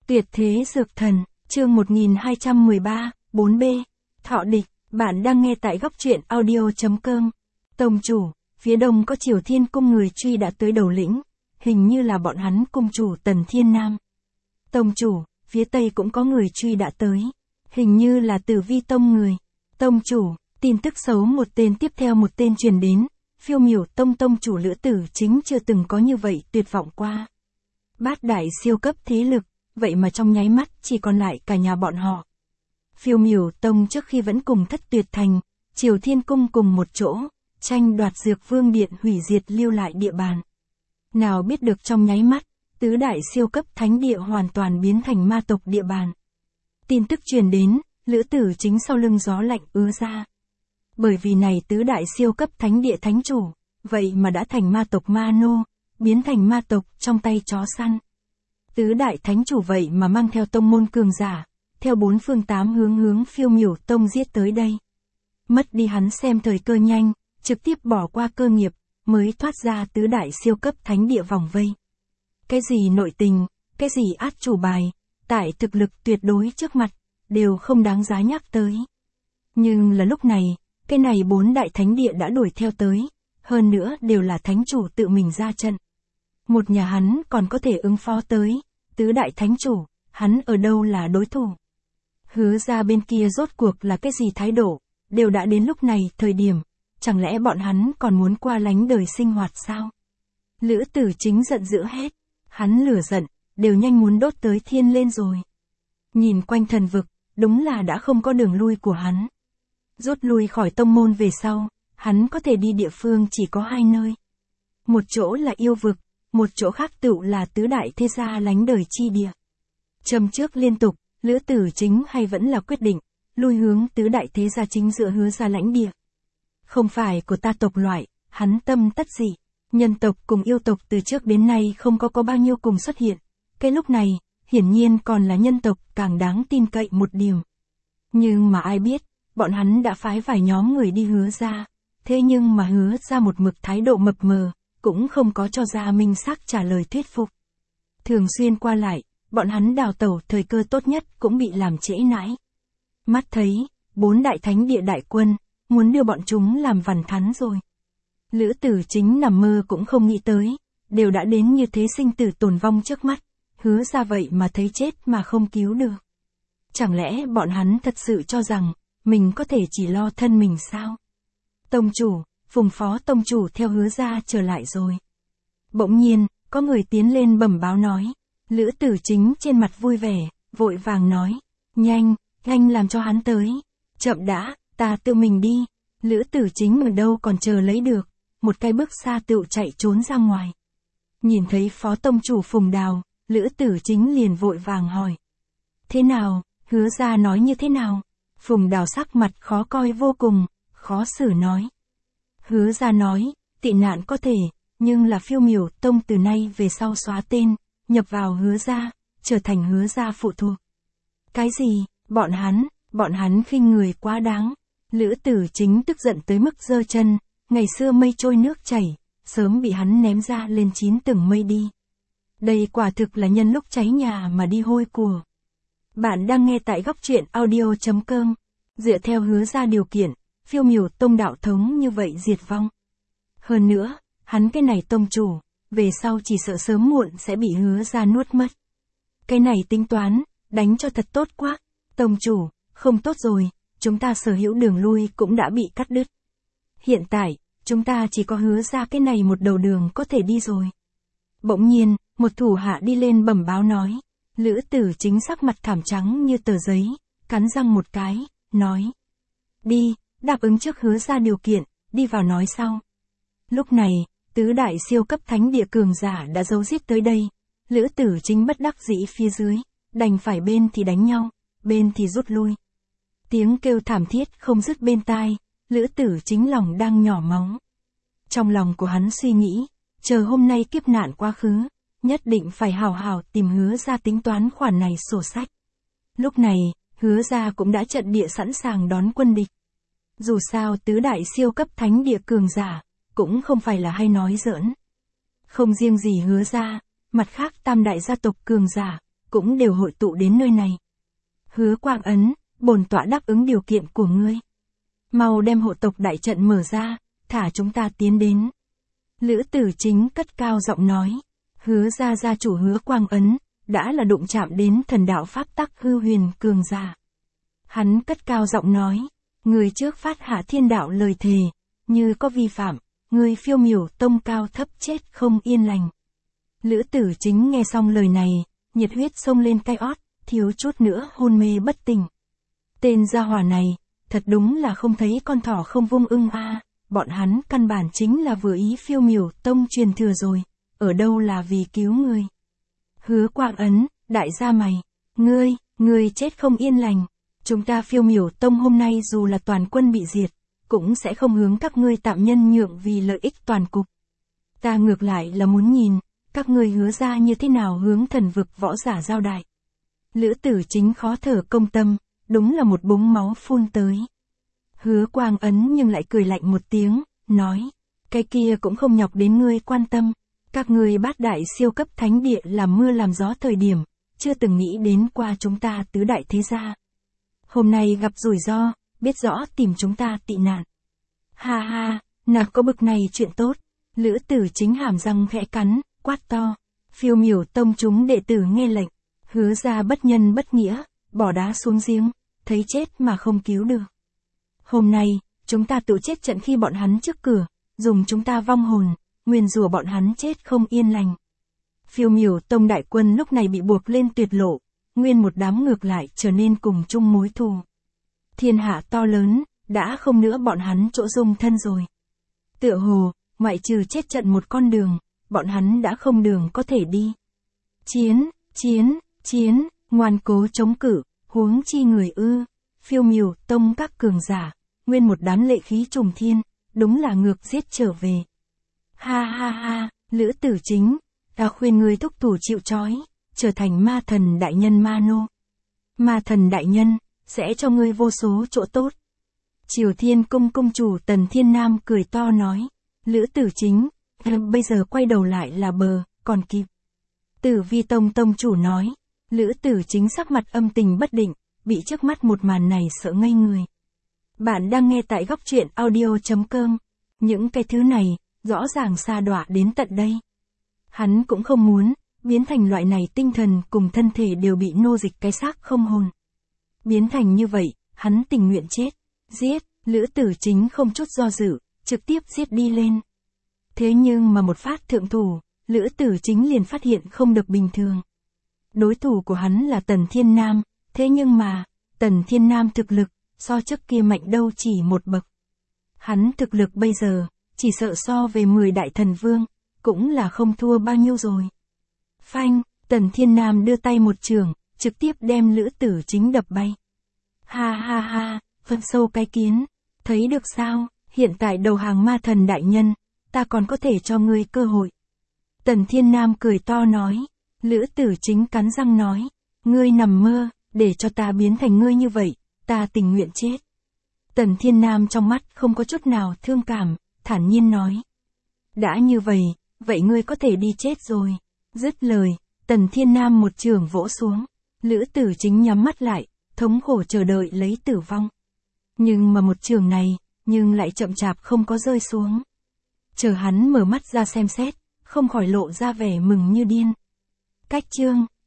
Tuyệt thế dược thần, chương 1213, 4B, Thọ địch, bạn đang nghe tại góc truyện audio.com. Tông chủ, phía đông có Triều Thiên cung người truy đã tới đầu lĩnh, hình như là bọn hắn cung chủ Tần Thiên Nam. Tông chủ, phía tây cũng có người truy đã tới, hình như là Tử Vi tông người. Tông chủ, tin tức xấu một tên tiếp theo một tên truyền đến, Phiêu Miểu tông tông chủ Lữ Tử Chính chưa từng có như vậy tuyệt vọng qua. Bát đại siêu cấp thế lực, vậy mà trong nháy mắt chỉ còn lại cả nhà bọn họ. Phiêu Miểu tông trước khi vẫn cùng Thất Tuyệt thành, Triều Thiên cung cùng một chỗ, tranh đoạt Dược Vương điện hủy diệt lưu lại địa bàn. Nào biết được trong nháy mắt, tứ đại siêu cấp thánh địa hoàn toàn biến thành ma tộc địa bàn. Tin tức truyền đến, Lữ Tử Chính sau lưng gió lạnh ứa ra. Bởi vì này tứ đại siêu cấp thánh địa thánh chủ, vậy mà đã thành ma tộc ma nô, biến thành ma tộc trong tay chó săn. Tứ đại thánh chủ vậy mà mang theo tông môn cường giả, theo bốn phương tám hướng Phiêu Miểu tông giết tới đây. Mất đi hắn xem thời cơ nhanh, trực tiếp bỏ qua cơ nghiệp, mới thoát ra tứ đại siêu cấp thánh địa vòng vây. Cái gì nội tình, cái gì át chủ bài, tại thực lực tuyệt đối trước mặt, đều không đáng giá nhắc tới. Nhưng là lúc này, cái này bốn đại thánh địa đã đuổi theo tới, hơn nữa đều là thánh chủ tự mình ra trận. Một nhà hắn còn có thể ứng phó tới, tứ đại thánh chủ, hắn ở đâu là đối thủ. Hứa ra bên kia rốt cuộc là cái gì thái độ, đều đã đến lúc này thời điểm, chẳng lẽ bọn hắn còn muốn qua lánh đời sinh hoạt sao? Lữ Tử Chính giận dữ hết, hắn lửa giận, đều nhanh muốn đốt tới thiên lên rồi. Nhìn quanh thần vực, đúng là đã không có đường lui của hắn. Rút lui khỏi tông môn về sau, hắn có thể đi địa phương chỉ có hai nơi. Một chỗ là yêu vực, một chỗ khác tựu là tứ đại thế gia lánh đời chi địa. Châm trước liên tục, Lữ Tử Chính hay vẫn là quyết định, lui hướng tứ đại thế gia chính giữa Hứa ra lãnh địa. Không phải của ta tộc loại, hắn tâm tất dị. Nhân tộc cùng yêu tộc từ trước đến nay không có bao nhiêu cùng xuất hiện. Cái lúc này, hiển nhiên còn là nhân tộc càng đáng tin cậy một điểm. Nhưng mà ai biết, bọn hắn đã phái vài nhóm người đi Hứa ra. Thế nhưng mà Hứa ra một mực thái độ mập mờ, cũng không có cho ra minh xác trả lời thuyết phục. Thường xuyên qua lại, bọn hắn đào tẩu thời cơ tốt nhất cũng bị làm trễ nãi. Mắt thấy, bốn đại thánh địa đại quân, muốn đưa bọn chúng làm vằn thắn rồi. Lữ Tử Chính nằm mơ cũng không nghĩ tới, đều đã đến như thế sinh tử tồn vong trước mắt, Hứa ra vậy mà thấy chết mà không cứu được. Chẳng lẽ bọn hắn thật sự cho rằng, mình có thể chỉ lo thân mình sao? Tông chủ, Phùng phó tông chủ theo Hứa ra trở lại rồi. Bỗng nhiên, có người tiến lên bẩm báo nói. Lữ Tử Chính trên mặt vui vẻ, vội vàng nói. Nhanh, nhanh làm cho hắn tới. Chậm đã, ta tự mình đi. Lữ Tử Chính ở đâu còn chờ lấy được. Một cái bước xa tựu chạy trốn ra ngoài. Nhìn thấy phó tông chủ Phùng Đào, Lữ Tử Chính liền vội vàng hỏi. Thế nào, Hứa ra nói như thế nào? Phùng Đào sắc mặt khó coi vô cùng, khó xử nói. Hứa ra nói, tị nạn có thể, nhưng là Phiêu Miểu tông từ nay về sau xóa tên, nhập vào Hứa ra, trở thành Hứa ra phụ thuộc. Cái gì, bọn hắn khinh người quá đáng. Lữ Tử Chính tức giận tới mức giơ chân, ngày xưa mây trôi nước chảy, sớm bị hắn ném ra lên 9 tầng mây đi. Đây quả thực là nhân lúc cháy nhà mà đi hôi của. Bạn đang nghe tại góc truyện audio.com. Dựa theo Hứa ra điều kiện, Phiêu Miểu tông đạo thống như vậy diệt vong. Hơn nữa, hắn cái này tông chủ, về sau chỉ sợ sớm muộn sẽ bị Hứa ra nuốt mất. Cái này tính toán, đánh cho thật tốt quá. Tông chủ, không tốt rồi, chúng ta sở hữu đường lui cũng đã bị cắt đứt. Hiện tại, chúng ta chỉ có Hứa ra cái này một đầu đường có thể đi rồi. Bỗng nhiên, một thủ hạ đi lên bẩm báo nói. Lữ Tử Chính sắc mặt thảm trắng như tờ giấy, cắn răng một cái, nói. Đi, đáp ứng trước Hứa ra điều kiện, đi vào nói sau. Lúc này, tứ đại siêu cấp thánh địa cường giả đã giấu giết tới đây. Lữ Tử Chính bất đắc dĩ phía dưới, đành phải bên thì đánh nhau, bên thì rút lui. Tiếng kêu thảm thiết không dứt bên tai, Lữ Tử Chính lòng đang nhỏ máu. Trong lòng của hắn suy nghĩ, chờ hôm nay kiếp nạn quá khứ, nhất định phải hào hào tìm Hứa ra tính toán khoản này sổ sách. Lúc này, Hứa ra cũng đã trận địa sẵn sàng đón quân địch. Dù sao tứ đại siêu cấp thánh địa cường giả, cũng không phải là hay nói giỡn. Không riêng gì Hứa ra, mặt khác tam đại gia tộc cường giả, cũng đều hội tụ đến nơi này. Hứa Quang Ấn, bổn tọa đáp ứng điều kiện của ngươi. Mau đem hộ tộc đại trận mở ra, thả chúng ta tiến đến. Lữ Tử Chính cất cao giọng nói. Hứa gia gia chủ Hứa Quang Ấn, đã là đụng chạm đến thần đạo pháp tắc hư huyền cường giả. Hắn cất cao giọng nói. Người trước phát hạ thiên đạo lời thề, như có vi phạm, người phiêu miểu tông cao thấp chết không yên lành. Lữ Tử Chính nghe xong lời này, nhiệt huyết xông lên cái ót, thiếu chút nữa hôn mê bất tỉnh. Tên gia hỏa này, thật đúng là không thấy con thỏ không vung ưng a. Bọn hắn căn bản chính là vừa ý phiêu miểu tông truyền thừa rồi, ở đâu là vì cứu người. Hứa Quang Ấn, đại gia mày, ngươi chết không yên lành. Chúng ta phiêu miểu tông hôm nay dù là toàn quân bị diệt, cũng sẽ không hướng các ngươi tạm nhân nhượng vì lợi ích toàn cục. Ta ngược lại là muốn nhìn, các ngươi hứa ra như thế nào hướng thần vực võ giả giao đại. Lữ Tử Chính khó thở công tâm, đúng là một búng máu phun tới. Hứa Quang Ấn nhưng lại cười lạnh một tiếng, nói, cái kia cũng không nhọc đến ngươi quan tâm, các ngươi bát đại siêu cấp thánh địa làm mưa làm gió thời điểm, chưa từng nghĩ đến qua chúng ta tứ đại thế gia. Hôm nay gặp rủi ro, biết rõ tìm chúng ta tị nạn. Ha ha, nào có bực này chuyện tốt. Lữ Tử Chính hàm răng khẽ cắn, quát to. Phiêu miểu tông chúng đệ tử nghe lệnh, hứa ra bất nhân bất nghĩa, bỏ đá xuống giếng, thấy chết mà không cứu được. Hôm nay, chúng ta tự chết trận khi bọn hắn trước cửa, dùng chúng ta vong hồn, nguyền rủa bọn hắn chết không yên lành. Phiêu miểu tông đại quân lúc này bị buộc lên tuyệt lộ, nguyên một đám ngược lại trở nên cùng chung mối thù. Thiên hạ to lớn, đã không nữa bọn hắn chỗ dung thân rồi. Tựa hồ, ngoại trừ chết trận một con đường, bọn hắn đã không đường có thể đi. Chiến, ngoan cố chống cự, huống chi người ư. Phiêu miểu tông các cường giả, nguyên một đám lệ khí trùng thiên, đúng là ngược giết trở về. Ha, Lữ Tử Chính, ta khuyên ngươi thúc thủ chịu trói, trở thành ma thần đại nhân ma nô. Ma thần đại nhân, sẽ cho ngươi vô số chỗ tốt. Triều Thiên cung cung chủ Tần Thiên Nam cười to nói. Lữ Tử Chính, bây giờ quay đầu lại là bờ, còn kịp. Tử Vi tông tông chủ nói. Lữ Tử Chính sắc mặt âm tình bất định, bị trước mắt một màn này sợ ngây người. Bạn đang nghe tại góc truyện audio.com. Những cái thứ này, rõ ràng sa đọa đến tận đây. Hắn cũng không muốn, biến thành loại này tinh thần cùng thân thể đều bị nô dịch cái xác không hồn. Biến thành như vậy, hắn tình nguyện chết. Giết, Lữ Tử Chính không chút do dự, trực tiếp giết đi lên. Thế nhưng mà một phát thượng thủ, Lữ Tử Chính liền phát hiện không được bình thường. Đối thủ của hắn là Tần Thiên Nam, thế nhưng mà, Tần Thiên Nam thực lực, so trước kia mạnh đâu chỉ một bậc. Hắn thực lực bây giờ, chỉ sợ so về 10 đại thần vương, cũng là không thua bao nhiêu rồi. Phanh, Tần Thiên Nam đưa tay một chưởng, trực tiếp đem Lữ Tử Chính đập bay. Ha, phân sâu cái kiến, thấy được sao, hiện tại đầu hàng ma thần đại nhân, ta còn có thể cho ngươi cơ hội. Tần Thiên Nam cười to nói. Lữ Tử Chính cắn răng nói, ngươi nằm mơ, để cho ta biến thành ngươi như vậy, ta tình nguyện chết. Tần Thiên Nam trong mắt không có chút nào thương cảm, thản nhiên nói. Đã như vậy, vậy ngươi có thể đi chết rồi. Dứt lời, Tần Thiên Nam một chưởng vỗ xuống. Lữ Tử Chính nhắm mắt lại, thống khổ chờ đợi lấy tử vong. Nhưng mà một chưởng này, nhưng lại chậm chạp không có rơi xuống. Chờ hắn mở mắt ra xem xét, không khỏi lộ ra vẻ mừng như điên. Cách chương